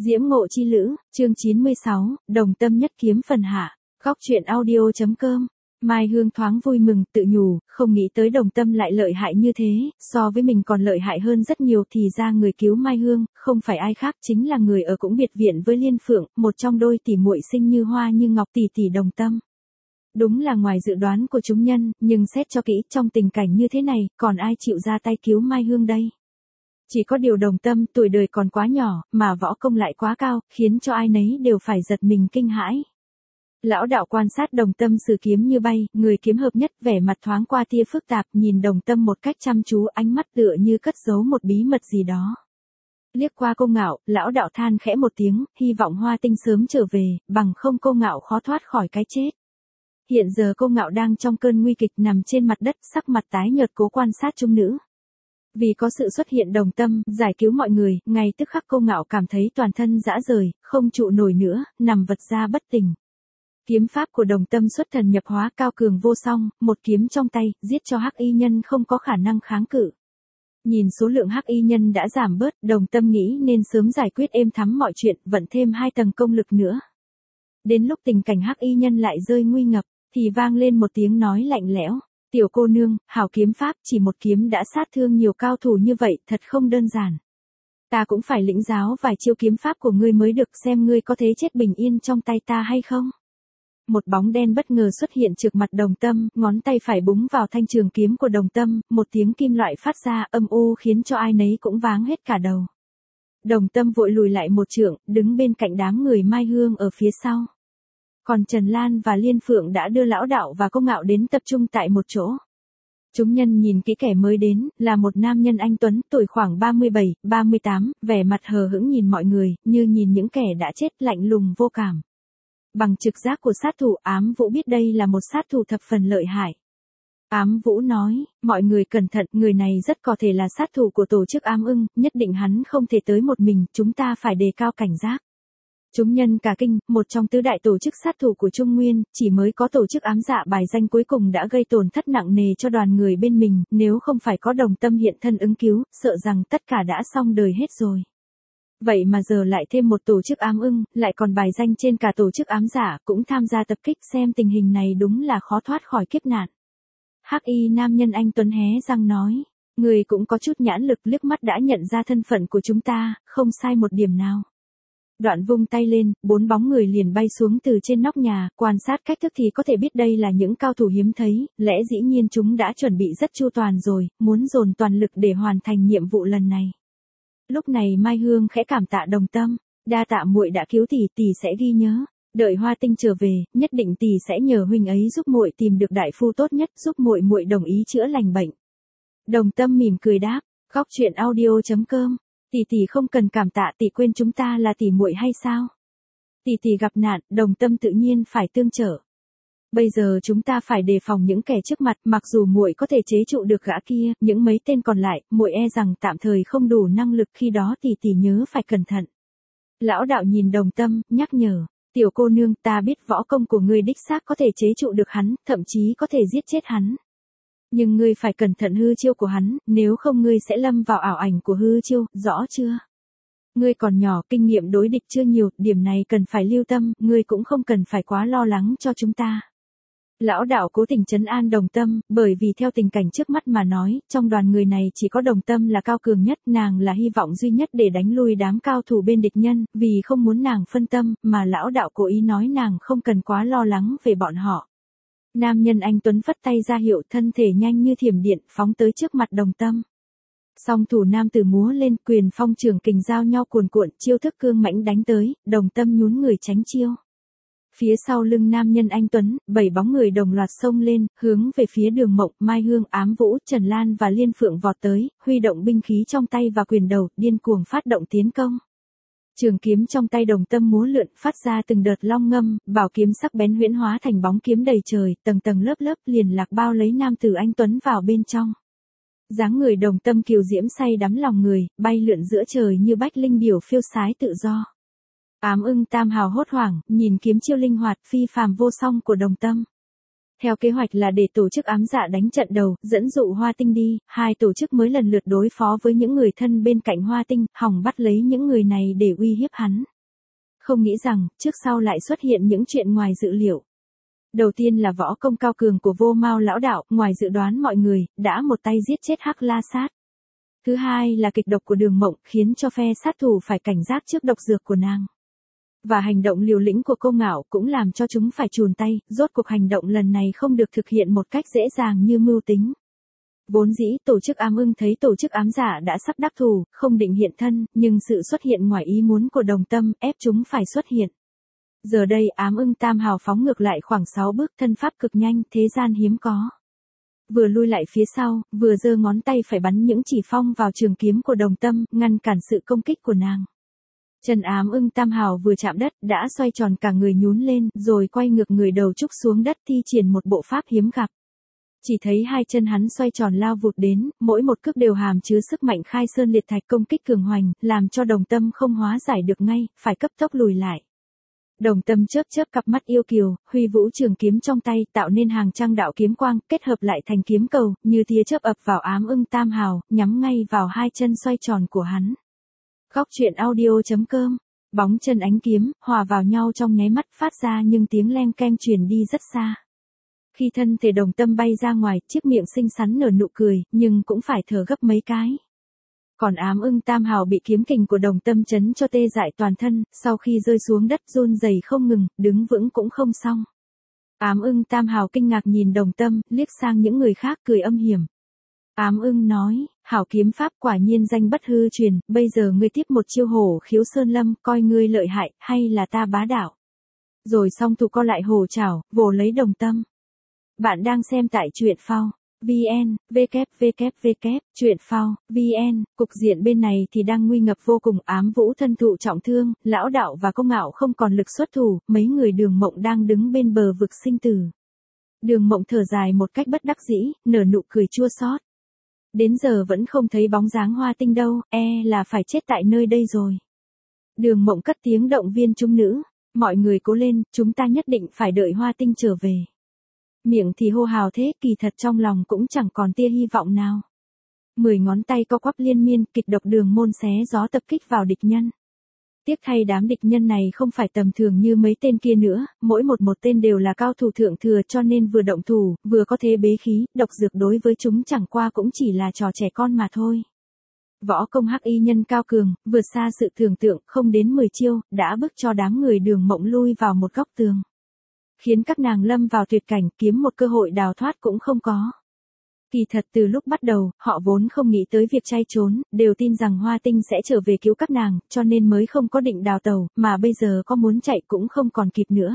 Diễm Ngộ Chi Lữ, chương 96, Đồng Tâm Nhất Kiếm phần hạ. Góc truyện audio.com. Mai Hương thoáng vui mừng, tự nhủ, không nghĩ tới Đồng Tâm lại lợi hại như thế, so với mình còn lợi hại hơn rất nhiều, thì ra người cứu Mai Hương, không phải ai khác chính là người ở cũng biệt viện với Liên Phượng, một trong đôi tỷ muội xinh như hoa như ngọc tỷ tỷ Đồng Tâm. Đúng là ngoài dự đoán của chúng nhân, nhưng xét cho kỹ, trong tình cảnh như thế này, còn ai chịu ra tay cứu Mai Hương đây? Chỉ có điều Đồng Tâm tuổi đời còn quá nhỏ, mà võ công lại quá cao, khiến cho ai nấy đều phải giật mình kinh hãi. Lão đạo quan sát Đồng Tâm sử kiếm như bay, người kiếm hợp nhất, vẻ mặt thoáng qua tia phức tạp, nhìn Đồng Tâm một cách chăm chú, ánh mắt tựa như cất giấu một bí mật gì đó. Liếc qua Cô Ngạo, lão đạo than khẽ một tiếng, hy vọng Hoa Tinh sớm trở về, bằng không Cô Ngạo khó thoát khỏi cái chết. Hiện giờ Cô Ngạo đang trong cơn nguy kịch, nằm trên mặt đất, sắc mặt tái nhợt cố quan sát trung nữ. Vì có sự xuất hiện Đồng Tâm, giải cứu mọi người, ngay tức khắc Cô Ngạo cảm thấy toàn thân rã rời, không trụ nổi nữa, nằm vật ra bất tỉnh. Kiếm pháp của Đồng Tâm xuất thần nhập hóa, cao cường vô song, một kiếm trong tay, giết cho hắc y nhân không có khả năng kháng cự. Nhìn số lượng hắc y nhân đã giảm bớt, Đồng Tâm nghĩ nên sớm giải quyết êm thắm mọi chuyện, vận thêm 2 tầng công lực nữa. Đến lúc tình cảnh hắc y nhân lại rơi nguy ngập, thì vang lên một tiếng nói lạnh lẽo. Tiểu cô nương, hảo kiếm pháp, chỉ một kiếm đã sát thương nhiều cao thủ như vậy, thật không đơn giản. Ta cũng phải lĩnh giáo vài chiêu kiếm pháp của ngươi mới được, xem ngươi có thế chết bình yên trong tay ta hay không. Một bóng đen bất ngờ xuất hiện trước mặt Đồng Tâm, ngón tay phải búng vào thanh trường kiếm của Đồng Tâm, một tiếng kim loại phát ra âm u khiến cho ai nấy cũng váng hết cả đầu. Đồng Tâm vội lùi lại một trượng, đứng bên cạnh đám người Mai Hương ở phía sau. Còn Trần Lan và Liên Phượng đã đưa lão đạo và Cô Ngạo đến tập trung tại một chỗ. Chúng nhân nhìn kỹ kẻ mới đến, là một nam nhân anh tuấn, tuổi khoảng 37, 38, vẻ mặt hờ hững nhìn mọi người, như nhìn những kẻ đã chết, lạnh lùng vô cảm. Bằng trực giác của sát thủ, Ám Vũ biết đây là một sát thủ thập phần lợi hại. Ám Vũ nói, mọi người cẩn thận, người này rất có thể là sát thủ của tổ chức Ám Ưng, nhất định hắn không thể tới một mình, chúng ta phải đề cao cảnh giác. Chúng nhân cả kinh, một trong tứ đại tổ chức sát thủ của Trung Nguyên, chỉ mới có tổ chức ám dạ bài danh cuối cùng đã gây tổn thất nặng nề cho đoàn người bên mình, nếu không phải có Đồng Tâm hiện thân ứng cứu, sợ rằng tất cả đã xong đời hết rồi. Vậy mà giờ lại thêm một tổ chức Ám Ưng, lại còn bài danh trên cả tổ chức ám dạ, cũng tham gia tập kích, xem tình hình này đúng là khó thoát khỏi kiếp nạn. Hắc y nam nhân anh tuấn hé răng nói, người cũng có chút nhãn lực, liếc mắt đã nhận ra thân phận của chúng ta, không sai một điểm nào. Đoạn vung tay lên, 4 bóng người liền bay xuống từ trên nóc nhà, quan sát cách thức thì có thể biết đây là những cao thủ hiếm thấy, lẽ dĩ nhiên chúng đã chuẩn bị rất chu toàn rồi, muốn dồn toàn lực để hoàn thành nhiệm vụ lần này. Lúc này Mai Hương khẽ cảm tạ Đồng Tâm, đa tạ muội đã cứu tỷ, tỷ sẽ ghi nhớ, đợi Hoa Tinh trở về, nhất định tỷ sẽ nhờ huynh ấy giúp muội tìm được đại phu tốt nhất, giúp muội muội đồng ý chữa lành bệnh. Đồng Tâm mỉm cười đáp, góc truyện audio.com. Tỷ tỷ không cần cảm tạ, tỷ quên chúng ta là tỷ muội hay sao? Tỷ tỷ gặp nạn, Đồng Tâm tự nhiên phải tương trợ. Bây giờ chúng ta phải đề phòng những kẻ trước mặt, mặc dù muội có thể chế trụ được gã kia, những mấy tên còn lại, muội e rằng tạm thời không đủ năng lực, khi đó tỷ tỷ nhớ phải cẩn thận. Lão đạo nhìn Đồng Tâm, nhắc nhở, tiểu cô nương, ta biết võ công của ngươi đích xác có thể chế trụ được hắn, thậm chí có thể giết chết hắn. Nhưng ngươi phải cẩn thận hư chiêu của hắn, nếu không ngươi sẽ lâm vào ảo ảnh của hư chiêu, rõ chưa? Ngươi còn nhỏ, kinh nghiệm đối địch chưa nhiều, điểm này cần phải lưu tâm, ngươi cũng không cần phải quá lo lắng cho chúng ta. Lão đạo cố tình trấn an Đồng Tâm, bởi vì theo tình cảnh trước mắt mà nói, trong đoàn người này chỉ có Đồng Tâm là cao cường nhất, nàng là hy vọng duy nhất để đánh lui đám cao thủ bên địch nhân, vì không muốn nàng phân tâm, mà lão đạo cố ý nói nàng không cần quá lo lắng về bọn họ. Nam nhân anh tuấn phất tay ra hiệu, thân thể nhanh như thiểm điện, phóng tới trước mặt Đồng Tâm. Song thủ nam tử múa lên, quyền phong trường kình giao nhau cuồn cuộn, chiêu thức cương mãnh đánh tới, Đồng Tâm nhún người tránh chiêu. Phía sau lưng nam nhân anh tuấn, 7 bóng người đồng loạt xông lên, hướng về phía Đường Mộng, Mai Hương, Ám Vũ, Trần Lan và Liên Phượng vọt tới, huy động binh khí trong tay và quyền đầu, điên cuồng phát động tiến công. Trường kiếm trong tay Đồng Tâm múa lượn, phát ra từng đợt long ngâm, bảo kiếm sắc bén huyễn hóa thành bóng kiếm đầy trời, tầng tầng lớp lớp liền lạc bao lấy nam tử anh tuấn vào bên trong. Dáng người Đồng Tâm kiều diễm say đắm lòng người, bay lượn giữa trời như bách linh điểu phiêu sái tự do. Ám Ưng Tam hào hốt hoảng, nhìn kiếm chiêu linh hoạt phi phàm vô song của Đồng Tâm. Theo kế hoạch là để tổ chức ám dạ đánh trận đầu, dẫn dụ Hoa Tinh đi, hai tổ chức mới lần lượt đối phó với những người thân bên cạnh Hoa Tinh, hòng bắt lấy những người này để uy hiếp hắn. Không nghĩ rằng, trước sau lại xuất hiện những chuyện ngoài dự liệu. Đầu tiên là võ công cao cường của Vô Mao lão đạo, ngoài dự đoán mọi người, đã một tay giết chết Hắc La Sát. Thứ hai là kịch độc của Đường Mộng, khiến cho phe sát thủ phải cảnh giác trước độc dược của nàng. Và hành động liều lĩnh của Cô Ngạo cũng làm cho chúng phải chùn tay, rốt cuộc hành động lần này không được thực hiện một cách dễ dàng như mưu tính. Vốn dĩ tổ chức ám ưng thấy tổ chức ám giả đã sắp đắc thủ, không định hiện thân, nhưng sự xuất hiện ngoài ý muốn của Đồng Tâm ép chúng phải xuất hiện. Giờ đây ám ưng tam hào phóng ngược lại khoảng 6 bước, thân pháp cực nhanh, thế gian hiếm có. Vừa lui lại phía sau, vừa giơ ngón tay phải bắn những chỉ phong vào trường kiếm của Đồng Tâm, ngăn cản sự công kích của nàng. Chân ám ưng tam hào vừa chạm đất, đã xoay tròn cả người nhún lên, rồi quay ngược người đầu trúc xuống đất thi triển một bộ pháp hiếm gặp. Chỉ thấy hai chân hắn xoay tròn lao vụt đến, mỗi một cước đều hàm chứa sức mạnh khai sơn liệt thạch công kích cường hoành, làm cho Đồng Tâm không hóa giải được ngay, phải cấp tốc lùi lại. Đồng Tâm chớp chớp cặp mắt yêu kiều, huy vũ trường kiếm trong tay, tạo nên hàng trăm đạo kiếm quang, kết hợp lại thành kiếm cầu, như tia chớp ập vào ám ưng tam hào, nhắm ngay vào hai chân xoay tròn của hắn. Góc truyện audio.com. Bóng chân ánh kiếm, hòa vào nhau trong nháy mắt, phát ra nhưng tiếng leng keng truyền đi rất xa. Khi thân thể Đồng Tâm bay ra ngoài, chiếc miệng xinh xắn nở nụ cười, nhưng cũng phải thở gấp mấy cái. Còn ám ưng tam hào bị kiếm kình của Đồng Tâm chấn cho tê dại toàn thân, sau khi rơi xuống đất run rẩy không ngừng, đứng vững cũng không xong. Ám ưng tam hào kinh ngạc nhìn Đồng Tâm, liếc sang những người khác cười âm hiểm. Ám ưng nói, hảo kiếm pháp quả nhiên danh bất hư truyền, bây giờ ngươi tiếp một chiêu hổ khiếu sơn lâm, coi ngươi lợi hại, hay là ta bá đạo. Rồi song thủ co lại hổ chảo, vồ lấy Đồng Tâm. Bạn đang xem tại truyện phao. VN, www, truyện phao, VN, cục diện bên này thì đang nguy ngập vô cùng, ám vũ thân thụ trọng thương, lão đạo và Công Ngạo không còn lực xuất thủ, mấy người Đường Mộng đang đứng bên bờ vực sinh tử. Đường Mộng thở dài một cách bất đắc dĩ, nở nụ cười chua xót. Đến giờ vẫn không thấy bóng dáng Hoa Tinh đâu, là phải chết tại nơi đây rồi. Đường Mộng cất tiếng động viên chúng nữ, mọi người cố lên, chúng ta nhất định phải đợi Hoa Tinh trở về. Miệng thì hô hào thế, kỳ thật trong lòng cũng chẳng còn tia hy vọng nào. 10 ngón tay co quắp liên miên, kịch độc đường môn xé gió tập kích vào địch nhân. Tiếc thay đám địch nhân này không phải tầm thường như mấy tên kia nữa, mỗi một tên đều là cao thủ thượng thừa, cho nên vừa động thủ, vừa có thế bế khí, độc dược đối với chúng chẳng qua cũng chỉ là trò trẻ con mà thôi. Võ công hắc y nhân cao cường, vượt xa sự tưởng tượng, không đến 10 chiêu, đã bức cho đám người Đường Mộng lui vào một góc tường. Khiến các nàng lâm vào tuyệt cảnh, kiếm một cơ hội đào thoát cũng không có. Kỳ thật từ lúc bắt đầu, họ vốn không nghĩ tới việc chay trốn, đều tin rằng Hoa Tinh sẽ trở về cứu các nàng, cho nên mới không có định đào tẩu, mà bây giờ có muốn chạy cũng không còn kịp nữa.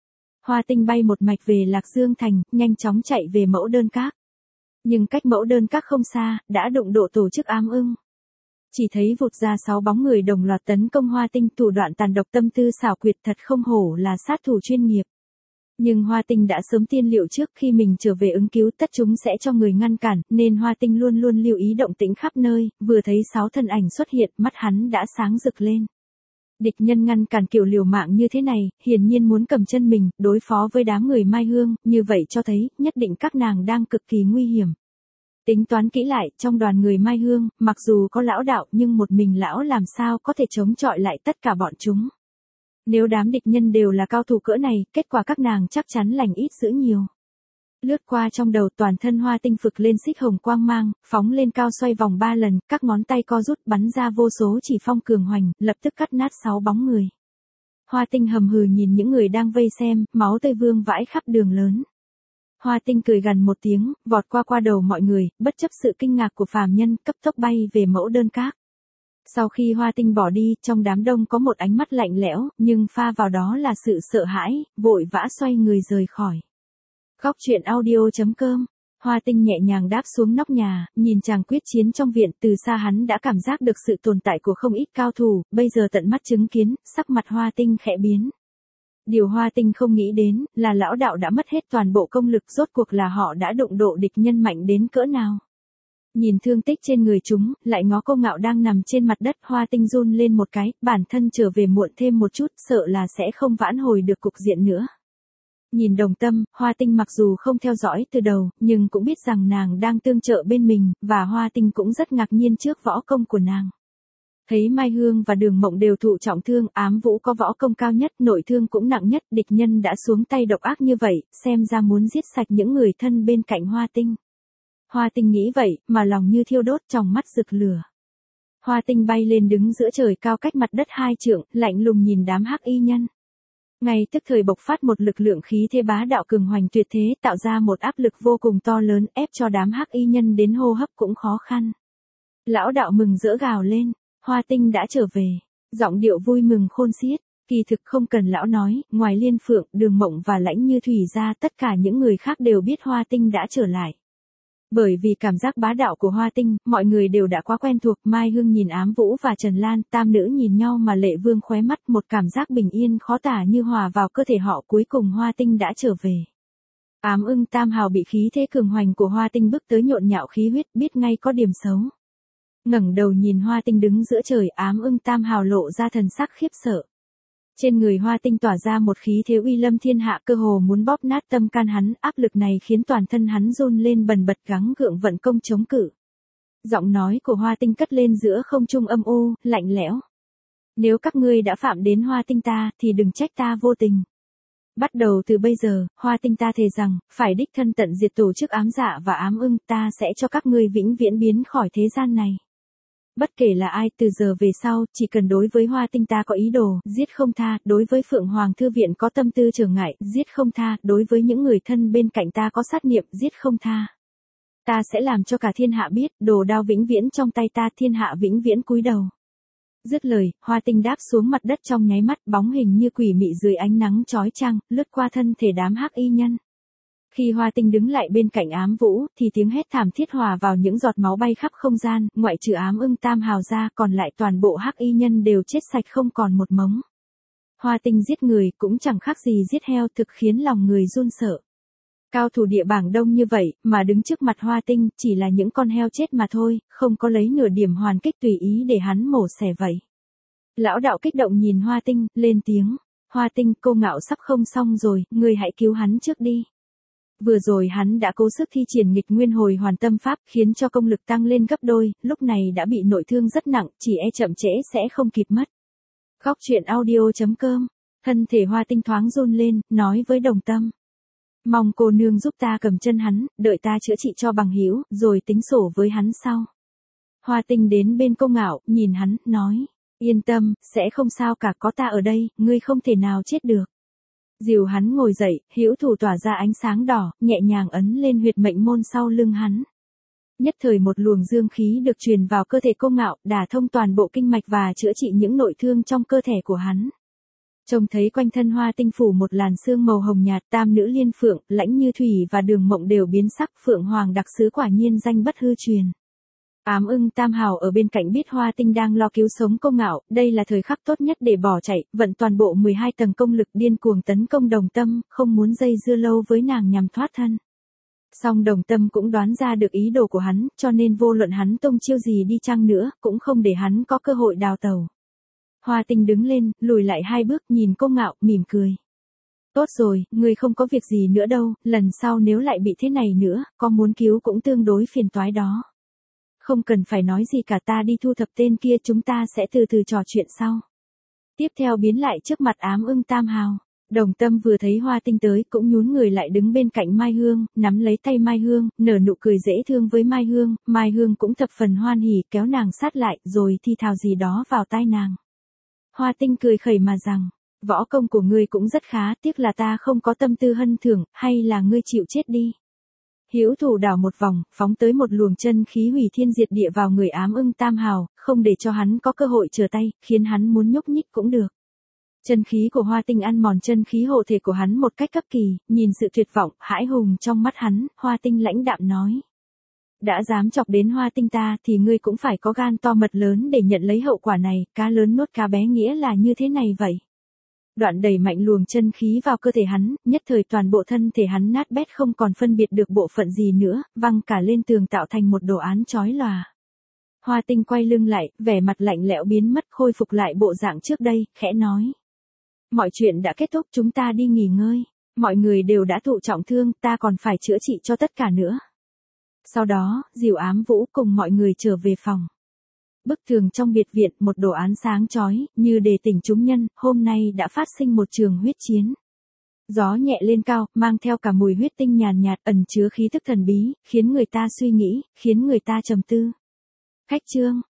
Hoa Tinh bay một mạch về Lạc Dương Thành, nhanh chóng chạy về Mẫu Đơn Các. Nhưng cách Mẫu Đơn Các không xa, đã đụng độ tổ chức ám ưng. Chỉ thấy vụt ra 6 bóng người đồng loạt tấn công Hoa Tinh, thủ đoạn tàn độc tâm tư xảo quyệt, thật không hổ là sát thủ chuyên nghiệp. Nhưng Hoa Tinh đã sớm tiên liệu trước, khi mình trở về ứng cứu tất chúng sẽ cho người ngăn cản, nên Hoa Tinh luôn luôn lưu ý động tĩnh khắp nơi, vừa thấy 6 thân ảnh xuất hiện, mắt hắn đã sáng rực lên. Địch nhân ngăn cản kiểu liều mạng như thế này, hiển nhiên muốn cầm chân mình, đối phó với đám người Mai Hương, như vậy cho thấy, nhất định các nàng đang cực kỳ nguy hiểm. Tính toán kỹ lại, trong đoàn người Mai Hương, mặc dù có lão đạo nhưng một mình lão làm sao có thể chống chọi lại tất cả bọn chúng. Nếu đám địch nhân đều là cao thủ cỡ này, kết quả các nàng chắc chắn lành ít dữ nhiều. Lướt qua trong đầu, toàn thân Hoa Tinh phực lên xích hồng quang mang, phóng lên cao xoay vòng 3 lần, các ngón tay co rút bắn ra vô số chỉ phong cường hoành, lập tức cắt nát 6 bóng người. Hoa Tinh hầm hừ nhìn những người đang vây xem, máu tươi vương vãi khắp đường lớn. Hoa Tinh cười gằn một tiếng, vọt qua đầu mọi người, bất chấp sự kinh ngạc của phàm nhân, cấp tốc bay về Mẫu Đơn Các. Sau khi Hoa Tinh bỏ đi, trong đám đông có một ánh mắt lạnh lẽo, nhưng pha vào đó là sự sợ hãi, vội vã xoay người rời khỏi. Góc truyện audio.com. Hoa Tinh nhẹ nhàng đáp xuống nóc nhà, nhìn chàng quyết chiến trong viện, từ xa hắn đã cảm giác được sự tồn tại của không ít cao thủ, bây giờ tận mắt chứng kiến, sắc mặt Hoa Tinh khẽ biến. Điều Hoa Tinh không nghĩ đến, là lão đạo đã mất hết toàn bộ công lực, rốt cuộc là họ đã đụng độ địch nhân mạnh đến cỡ nào. Nhìn thương tích trên người chúng, lại ngó Cô Ngạo đang nằm trên mặt đất, Hoa Tinh run lên một cái, bản thân trở về muộn thêm một chút, sợ là sẽ không vãn hồi được cục diện nữa. Nhìn Đồng Tâm, Hoa Tinh mặc dù không theo dõi từ đầu, nhưng cũng biết rằng nàng đang tương trợ bên mình, và Hoa Tinh cũng rất ngạc nhiên trước võ công của nàng. Thấy Mai Hương và Đường Mộng đều thụ trọng thương, Ám Vũ có võ công cao nhất, nội thương cũng nặng nhất, địch nhân đã xuống tay độc ác như vậy, xem ra muốn giết sạch những người thân bên cạnh Hoa Tinh. Hoa Tinh nghĩ vậy, mà lòng như thiêu đốt, trong mắt rực lửa. Hoa Tinh bay lên đứng giữa trời cao cách mặt đất 2 trượng, lạnh lùng nhìn đám hắc y nhân. Ngay tức thời bộc phát một lực lượng khí thế bá đạo cường hoành tuyệt thế, tạo ra một áp lực vô cùng to lớn, ép cho đám hắc y nhân đến hô hấp cũng khó khăn. Lão đạo mừng rỡ gào lên, Hoa Tinh đã trở về, giọng điệu vui mừng khôn xiết. Kỳ thực không cần lão nói, ngoài Liên Phượng, Đường Mộng và Lãnh Như Thủy ra, tất cả những người khác đều biết Hoa Tinh đã trở lại. Bởi vì cảm giác bá đạo của Hoa Tinh, mọi người đều đã quá quen thuộc. Mai Hương nhìn Ám Vũ và Trần Lan, tam nữ nhìn nhau mà lệ vương khóe mắt, một cảm giác bình yên khó tả như hòa vào cơ thể họ. Cuối cùng Hoa Tinh đã trở về. Ám Ưng Tam Hào bị khí thế cường hoành của Hoa Tinh bức tới nhộn nhạo khí huyết, biết ngay có điểm xấu. Ngẩng đầu nhìn Hoa Tinh đứng giữa trời, Ám Ưng Tam Hào lộ ra thần sắc khiếp sợ. Trên người Hoa Tinh tỏa ra một khí thế uy lâm thiên hạ, cơ hồ muốn bóp nát tâm can hắn, áp lực này khiến toàn thân hắn run lên bần bật, gắng gượng vận công chống cự. Giọng nói của Hoa Tinh cất lên giữa không trung âm u, lạnh lẽo. Nếu các ngươi đã phạm đến Hoa Tinh ta, thì đừng trách ta vô tình. Bắt đầu từ bây giờ, Hoa Tinh ta thề rằng, phải đích thân tận diệt tổ chức Ám Dạ và Ám Ưng, ta sẽ cho các ngươi vĩnh viễn biến khỏi thế gian này. Bất kể là ai, từ giờ về sau, chỉ cần đối với Hoa Tinh ta có ý đồ, giết không tha, đối với Phượng Hoàng Thư Viện có tâm tư trở ngại, giết không tha, đối với những người thân bên cạnh ta có sát niệm, giết không tha. Ta sẽ làm cho cả thiên hạ biết, đồ đao vĩnh viễn trong tay ta, thiên hạ vĩnh viễn cúi đầu. Dứt lời, Hoa Tinh đáp xuống mặt đất trong nháy mắt, bóng hình như quỷ mị dưới ánh nắng chói chang, lướt qua thân thể đám hắc y nhân. Khi Hoa Tinh đứng lại bên cạnh Ám Vũ, thì tiếng hét thảm thiết hòa vào những giọt máu bay khắp không gian, ngoại trừ Ám Ưng Tam Hào ra, còn lại toàn bộ hắc y nhân đều chết sạch không còn một mống. Hoa Tinh giết người cũng chẳng khác gì giết heo, thực khiến lòng người run sợ. Cao thủ địa bảng đông như vậy, mà đứng trước mặt Hoa Tinh, chỉ là những con heo chết mà thôi, không có lấy nửa điểm hoàn kích tùy ý để hắn mổ xẻ vậy. Lão đạo kích động nhìn Hoa Tinh, lên tiếng, Hoa Tinh, cô ngạo sắp không xong rồi, ngươi hãy cứu hắn trước đi. Vừa rồi hắn đã cố sức thi triển nghịch nguyên hồi hoàn tâm pháp, khiến cho công lực tăng lên gấp đôi, lúc này đã bị nội thương rất nặng, chỉ e chậm trễ sẽ không kịp mất. Góc truyện audio.com, thân thể Hoa Tinh thoáng run lên, nói với Đồng Tâm. Mong cô nương giúp ta cầm chân hắn, đợi ta chữa trị cho bằng hữu, rồi tính sổ với hắn sau. Hoa Tinh đến bên Cô Ngạo, nhìn hắn, nói, yên tâm, sẽ không sao cả, có ta ở đây, ngươi không thể nào chết được. Dìu hắn ngồi dậy, hữu thủ tỏa ra ánh sáng đỏ, nhẹ nhàng ấn lên huyệt mệnh môn sau lưng hắn. Nhất thời một luồng dương khí được truyền vào cơ thể Cô Ngạo, đả thông toàn bộ kinh mạch và chữa trị những nội thương trong cơ thể của hắn. Trông thấy quanh thân Hoa Tinh phủ một làn sương màu hồng nhạt, tam nữ Liên Phượng, Lãnh Như Thủy và Đường Mộng đều biến sắc, Phượng Hoàng đặc sứ quả nhiên danh bất hư truyền. Ám Ưng Tam Hào ở bên cạnh biết Hoa Tinh đang lo cứu sống Cô Ngạo, đây là thời khắc tốt nhất để bỏ chạy, vận toàn bộ 12 tầng công lực điên cuồng tấn công Đồng Tâm, không muốn dây dưa lâu với nàng nhằm thoát thân. Song Đồng Tâm cũng đoán ra được ý đồ của hắn, cho nên vô luận hắn tung chiêu gì đi chăng nữa, cũng không để hắn có cơ hội đào tẩu. Hoa Tinh đứng lên, lùi lại 2 bước, nhìn Cô Ngạo, mỉm cười. Tốt rồi, ngươi không có việc gì nữa đâu, lần sau nếu lại bị thế này nữa, có muốn cứu cũng tương đối phiền toái đó. Không cần phải nói gì cả, ta đi thu thập tên kia, chúng ta sẽ từ từ trò chuyện sau. Tiếp theo biến lại trước mặt Ám Ưng Tam Hào. Đồng Tâm vừa thấy Hoa Tinh tới cũng nhún người lại đứng bên cạnh Mai Hương, nắm lấy tay Mai Hương, nở nụ cười dễ thương với Mai Hương cũng thập phần hoan hỉ, kéo nàng sát lại, rồi thi thào gì đó vào tai nàng. Hoa Tinh cười khẩy mà rằng, võ công của ngươi cũng rất khá, tiếc là ta không có tâm tư hân thưởng, hay là ngươi chịu chết đi. Hữu thủ đảo một vòng, phóng tới một luồng chân khí hủy thiên diệt địa vào người Ám Ưng Tam Hào, không để cho hắn có cơ hội trở tay, khiến hắn muốn nhúc nhích cũng được. Chân khí của Hoa Tinh ăn mòn chân khí hộ thể của hắn một cách cấp kỳ, nhìn sự tuyệt vọng, hãi hùng trong mắt hắn, Hoa Tinh lãnh đạm nói. Đã dám chọc đến Hoa Tinh ta thì ngươi cũng phải có gan to mật lớn để nhận lấy hậu quả này, cá lớn nuốt cá bé nghĩa là như thế này vậy. Đoạn đẩy mạnh luồng chân khí vào cơ thể hắn, nhất thời toàn bộ thân thể hắn nát bét không còn phân biệt được bộ phận gì nữa, văng cả lên tường tạo thành một đồ án chói lòa. Hoa Tinh quay lưng lại, vẻ mặt lạnh lẽo biến mất, khôi phục lại bộ dạng trước đây, khẽ nói. Mọi chuyện đã kết thúc, chúng ta đi nghỉ ngơi. Mọi người đều đã thụ trọng thương, ta còn phải chữa trị cho tất cả nữa. Sau đó, Diều Ám Vũ cùng mọi người trở về phòng. Bức tường trong biệt viện, một đồ án sáng chói, như đề tỉnh chúng nhân, hôm nay đã phát sinh một trường huyết chiến. Gió nhẹ lên cao, mang theo cả mùi huyết tinh nhàn nhạt, ẩn chứa khí tức thần bí, khiến người ta suy nghĩ, khiến người ta trầm tư. Khách chương